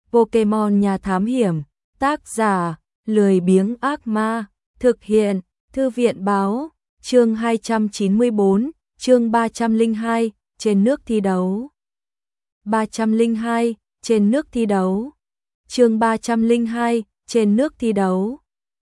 Pokemon Nhà Thám Hiểm, tác giả, lười biếng ác ma, thực hiện, Thư viện báo, chương 294, chương 302, trên nước thi đấu. 302, trên nước thi đấu. Chương 302, trên nước thi đấu.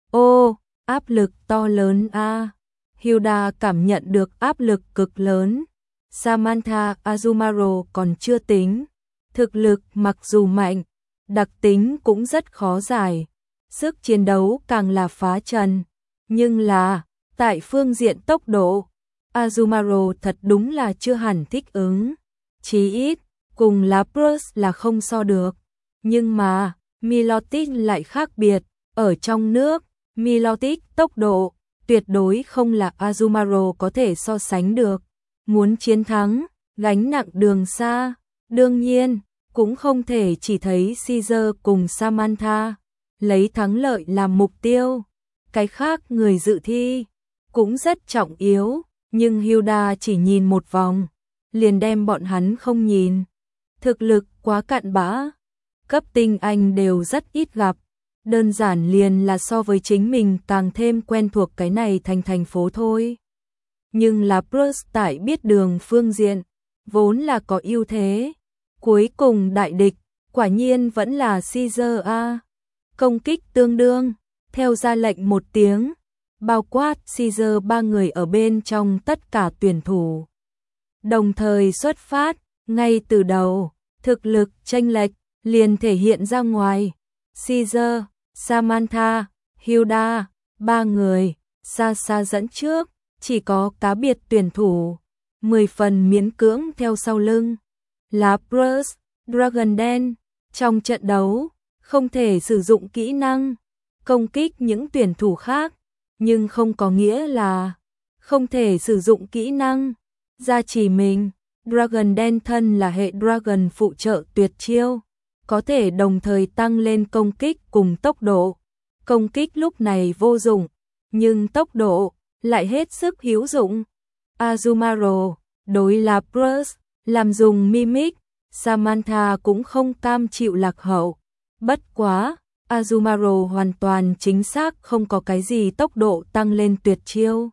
Ô, áp lực to lớn a. Hilda cảm nhận được áp lực cực lớn. Samantha Azumarill còn chưa tính. Thực lực mặc dù mạnh, đặc tính cũng rất khó giải. Sức chiến đấu càng là phá trần. Nhưng là, tại phương diện tốc độ, Azumarill thật đúng là chưa hẳn thích ứng. Chí ít, cùng Lapras là không so được. Nhưng mà, Milotic lại khác biệt. Ở trong nước, Milotic tốc độ tuyệt đối không là Azumarill có thể so sánh được. Muốn chiến thắng, gánh nặng đường xa. Đương nhiên, cũng không thể chỉ thấy Caesar cùng Samantha lấy thắng lợi làm mục tiêu. Cái khác người dự thi cũng rất trọng yếu, nhưng Hilda chỉ nhìn một vòng, liền đem bọn hắn không nhìn. Thực lực quá cặn bã, cấp tinh anh đều rất ít gặp, đơn giản liền là so với chính mình càng thêm quen thuộc cái này thành phố thôi. Nhưng là Lapras tại biết đường phương diện, vốn là có ưu thế. Cuối cùng đại địch, quả nhiên vẫn là Caesar a. Công kích tương đương, theo ra lệnh một tiếng, bao quát Caesar ba người ở bên trong tất cả tuyển thủ. Đồng thời xuất phát, ngay từ đầu, thực lực chênh lệch liền thể hiện ra ngoài. Caesar, Samantha, Hilda, ba người, xa xa dẫn trước, chỉ có cá biệt tuyển thủ, 10 phần miễn cưỡng theo sau lưng. Lapras, Dragon Dance, trong trận đấu, không thể sử dụng kỹ năng, công kích những tuyển thủ khác, nhưng không có nghĩa là không thể sử dụng kỹ năng, gia trì mình. Dragon Dance thân là hệ Dragon phụ trợ tuyệt chiêu, có thể đồng thời tăng lên công kích cùng tốc độ. Công kích lúc này vô dụng, nhưng tốc độ lại hết sức hữu dụng. Azumarill đối Lapras làm dùng Mimic, Samantha cũng không cam chịu lạc hậu. Bất quá, Azumarill hoàn toàn chính xác không có cái gì tốc độ tăng lên tuyệt chiêu.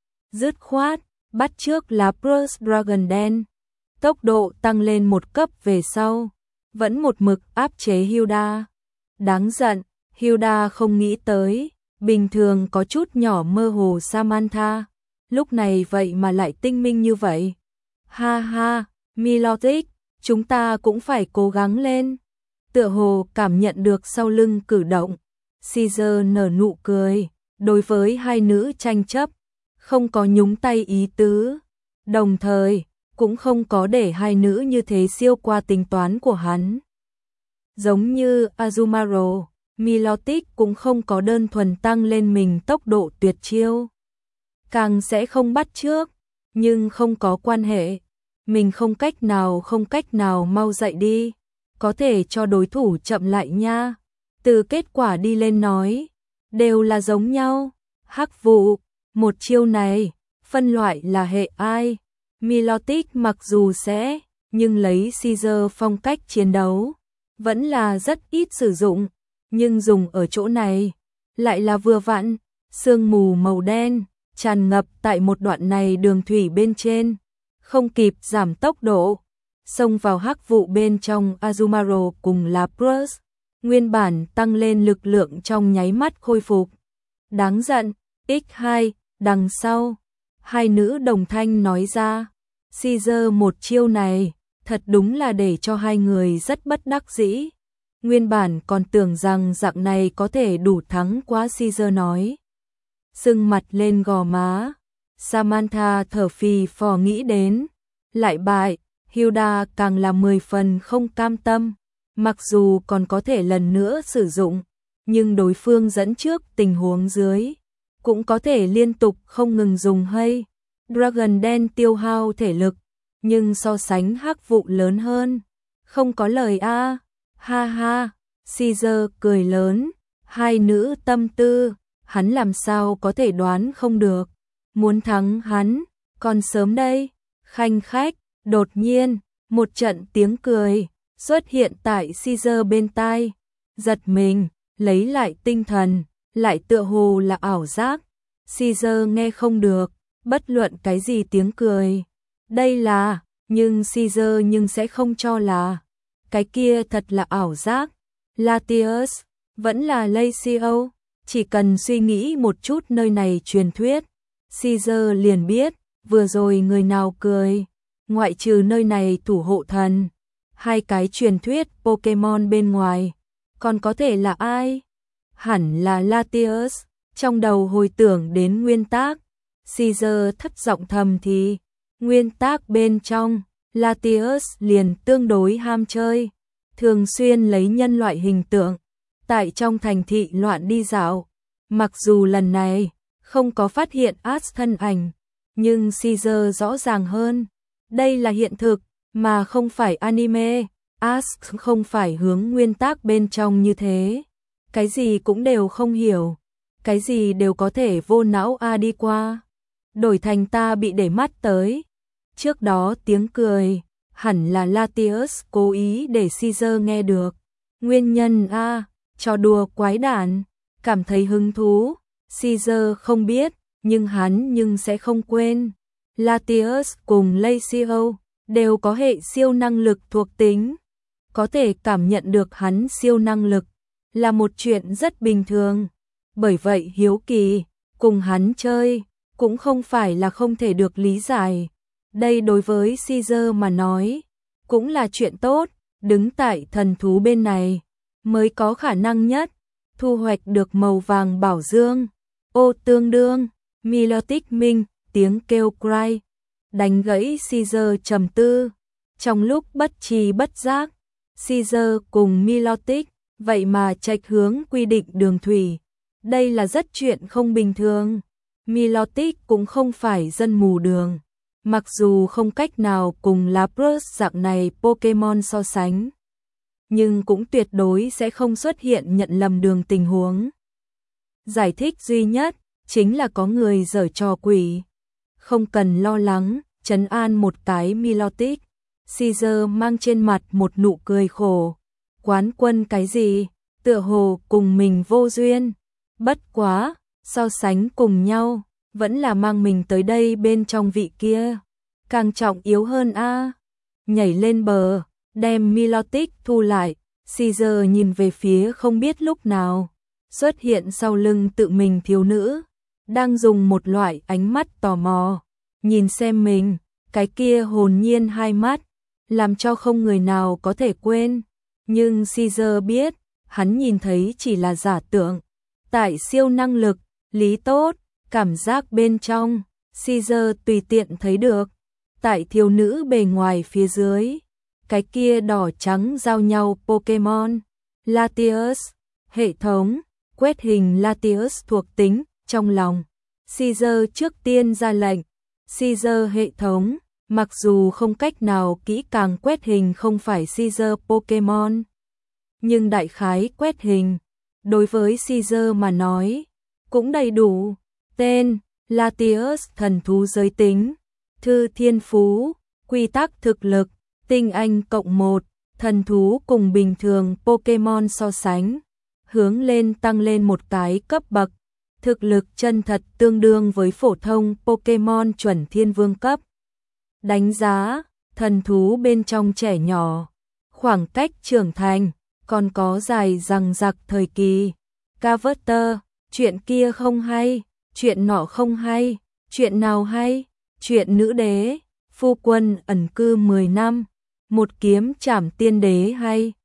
Dứt khoát, bắt trước Lapras Dragon Dance, tốc độ tăng lên một cấp về sau, vẫn một mực áp chế Hilda. Đáng giận, Hilda không nghĩ tới, bình thường có chút nhỏ mơ hồ Samantha, lúc này vậy mà lại tinh minh như vậy. Ha ha, Milotic, chúng ta cũng phải cố gắng lên. Tựa hồ cảm nhận được sau lưng cử động, Caesar nở nụ cười, đối với hai nữ tranh chấp, không có nhúng tay ý tứ, đồng thời cũng không có để hai nữ như thế siêu qua tính toán của hắn. Giống như Azumarill, Milotic cũng không có đơn thuần tăng lên mình tốc độ tuyệt chiêu, càng sẽ không bắt trước, nhưng không có quan hệ, mình không cách nào mau dậy đi, có thể cho đối thủ chậm lại nha. Từ kết quả đi lên nói, đều là giống nhau. Hắc vụ, một chiêu này, phân loại là hệ ai. Milotic mặc dù sẽ, nhưng lấy Caesar phong cách chiến đấu, vẫn là rất ít sử dụng, nhưng dùng ở chỗ này, lại là vừa vặn. Sương mù màu đen, tràn ngập tại một đoạn này đường thủy bên trên, không kịp giảm tốc độ, xông vào hắc vụ bên trong. Azumarill cùng Lapras, nguyên bản tăng lên lực lượng trong nháy mắt khôi phục. Đáng giận, X2, đằng sau, hai nữ đồng thanh nói ra. Caesar một chiêu này, thật đúng là để cho hai người rất bất đắc dĩ. Nguyên bản còn tưởng rằng dạng này có thể đủ thắng quá. Caesar nói, sưng mặt lên gò má. Samantha thở phì phò nghĩ đến, lại bại. Hilda càng là 10 phần không cam tâm, mặc dù còn có thể lần nữa sử dụng, nhưng đối phương dẫn trước tình huống dưới, cũng có thể liên tục không ngừng dùng hay. Dragon Dance tiêu hao thể lực, nhưng so sánh hắc vụ lớn hơn, không có lời a. Ha ha, Caesar cười lớn, hai nữ tâm tư, hắn làm sao có thể đoán không được, muốn thắng hắn, còn sớm đây. Khanh khách, đột nhiên, một trận tiếng cười, xuất hiện tại Caesar bên tai, giật mình, lấy lại tinh thần, lại tựa hồ là ảo giác. Caesar nghe không được, bất luận cái gì tiếng cười. Đây là, nhưng Caesar nhưng sẽ không cho là. Cái kia thật là ảo giác. Latius, vẫn là Lacio, chỉ cần suy nghĩ một chút nơi này truyền thuyết. Caesar liền biết, vừa rồi người nào cười, ngoại trừ nơi này thủ hộ thần. Hai cái truyền thuyết Pokemon bên ngoài, còn có thể là ai? Hẳn là Latius, trong đầu hồi tưởng đến nguyên tác. Caesar thấp giọng thầm thì, nguyên tác bên trong, Latius liền tương đối ham chơi, thường xuyên lấy nhân loại hình tượng, tại trong thành thị loạn đi dạo. Mặc dù lần này, không có phát hiện Ash thân ảnh, nhưng Caesar rõ ràng hơn, đây là hiện thực, mà không phải anime. Ash không phải hướng nguyên tác bên trong như thế. Cái gì cũng đều không hiểu, cái gì đều có thể vô não đi qua. Đổi thành ta bị để mắt tới. Trước đó tiếng cười, hẳn là Latius cố ý để Caesar nghe được. Nguyên nhân trò đùa quái đản, cảm thấy hứng thú. Caesar không biết, nhưng hắn sẽ không quên. Latius cùng Lacio đều có hệ siêu năng lực thuộc tính. Có thể cảm nhận được hắn siêu năng lực là một chuyện rất bình thường. Bởi vậy hiếu kỳ, cùng hắn chơi, cũng không phải là không thể được lý giải. Đây đối với Caesar mà nói, cũng là chuyện tốt, đứng tại thần thú bên này, mới có khả năng nhất, thu hoạch được màu vàng bảo dương. Tương đương, Milotic Minh, tiếng kêu cry, đánh gãy Caesar trầm tư. Trong lúc bất tri bất giác, Caesar cùng Milotic, vậy mà chệch hướng quy định đường thủy. Đây là rất chuyện không bình thường. Milotic cũng không phải dân mù đường, mặc dù không cách nào cùng Lapras dạng này Pokemon so sánh, nhưng cũng tuyệt đối sẽ không xuất hiện nhận lầm đường tình huống. Giải thích duy nhất chính là có người giở trò quỷ. Không cần lo lắng, trấn an một cái Milotic. Caesar mang trên mặt một nụ cười khổ. Quán quân cái gì, tựa hồ cùng mình vô duyên. Bất quá, so sánh cùng nhau, vẫn là mang mình tới đây bên trong vị kia. Càng trọng yếu hơn Nhảy lên bờ, đem Milotic thu lại. Caesar nhìn về phía không biết lúc nào xuất hiện sau lưng tự mình thiếu nữ, đang dùng một loại ánh mắt tò mò nhìn xem mình. Cái kia hồn nhiên hai mắt, làm cho không người nào có thể quên. Nhưng Caesar biết, hắn nhìn thấy chỉ là giả tưởng. Tại siêu năng lực, lý tốt, cảm giác bên trong, Caesar tùy tiện thấy được. Tại thiếu nữ bề ngoài phía dưới, cái kia đỏ trắng giao nhau Pokemon. Latius, hệ thống, quét hình Latius thuộc tính, trong lòng. Caesar trước tiên ra lệnh. Caesar hệ thống, mặc dù không cách nào kỹ càng quét hình không phải Caesar Pokemon, nhưng đại khái quét hình, đối với Caesar mà nói, cũng đầy đủ. Tên, Latius thần thú giới tính, thư thiên phú, quy tắc thực lực, tinh anh cộng 1, thần thú cùng bình thường Pokemon so sánh, hướng lên tăng lên một cái cấp bậc. Thực lực chân thật tương đương với phổ thông Pokemon chuẩn thiên vương cấp. Đánh giá, thần thú bên trong trẻ nhỏ, khoảng cách trưởng thành, còn có dài dằng dặc thời kỳ. Carver, chuyện kia không hay, chuyện nọ không hay, chuyện nào hay, chuyện nữ đế, phu quân ẩn cư 10 năm, một kiếm trảm tiên đế hay,